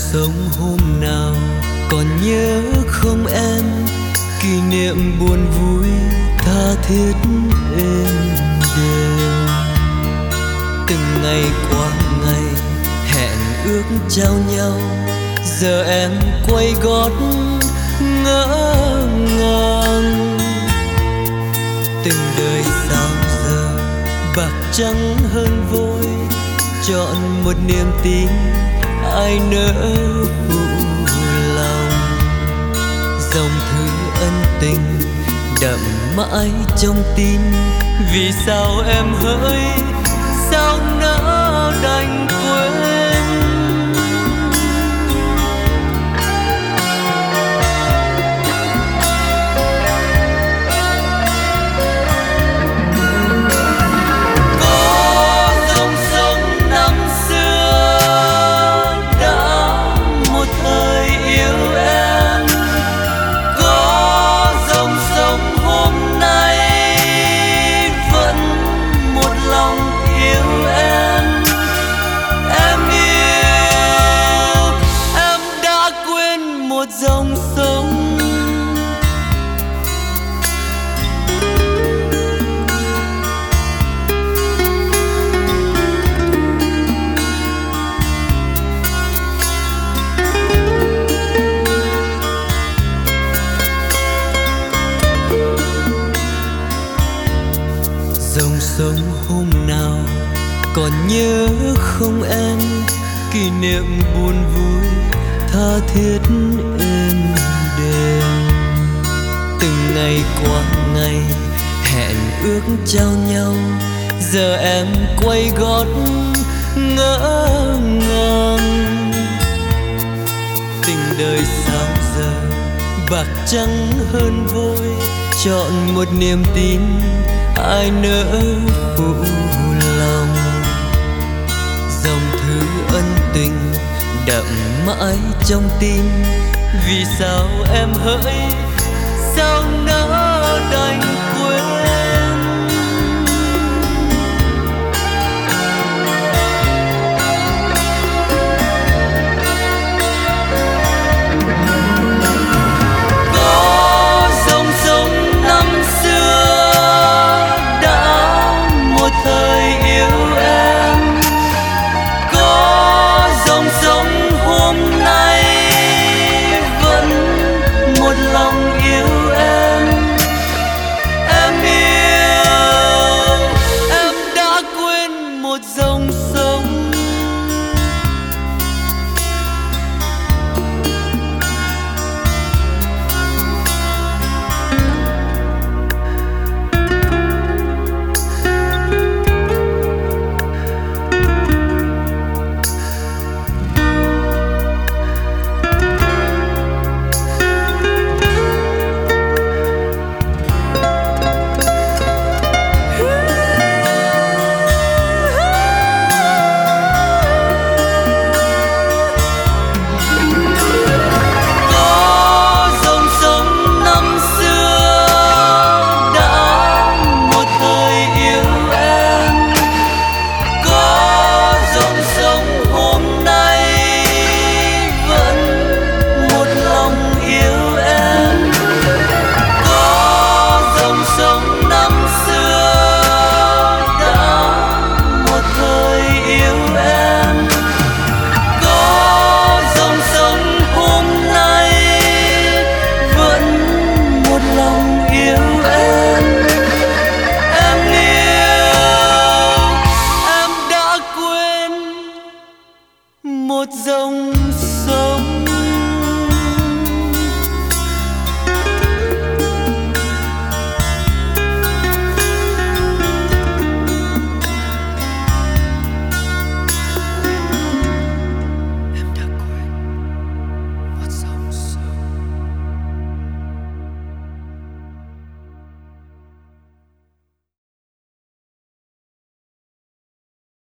sống hôm nào còn nhớ không em, kỷ niệm buồn vui tha thiết êm đềm. Từng ngày qua ngày hẹn ước trao nhau, giờ em quay gót ngỡ ngàng. Tình đời sao giờ bạc trắng hơn vôi, chọn một niềm tin ai nỡ phụ lòng. Dòng thư ân tình đậm mãi trong tim, vì sao em hỡi sao nỡ đành quên. Dòng sông hôm nào còn nhớ không em, kỷ niệm buồn vui tha thiết êm đềm. Từng ngày qua ngày hẹn ước trao nhau, giờ em quay gót ngỡ ngàng. Tình đời sao giờ bạc trắng hơn vôi, chọn một niềm tin ai nỡ phụ lòng. Dòng thư ân tình đậm mãi trong tim, vì sao em hỡi sao nỡ đành quên. Có dòng sông năm xưa đã một thời yêu em, có dòng sông hôm nay vẫn một lòng yêu em. Em yêu, em đã quên một dòng sông. Một dòng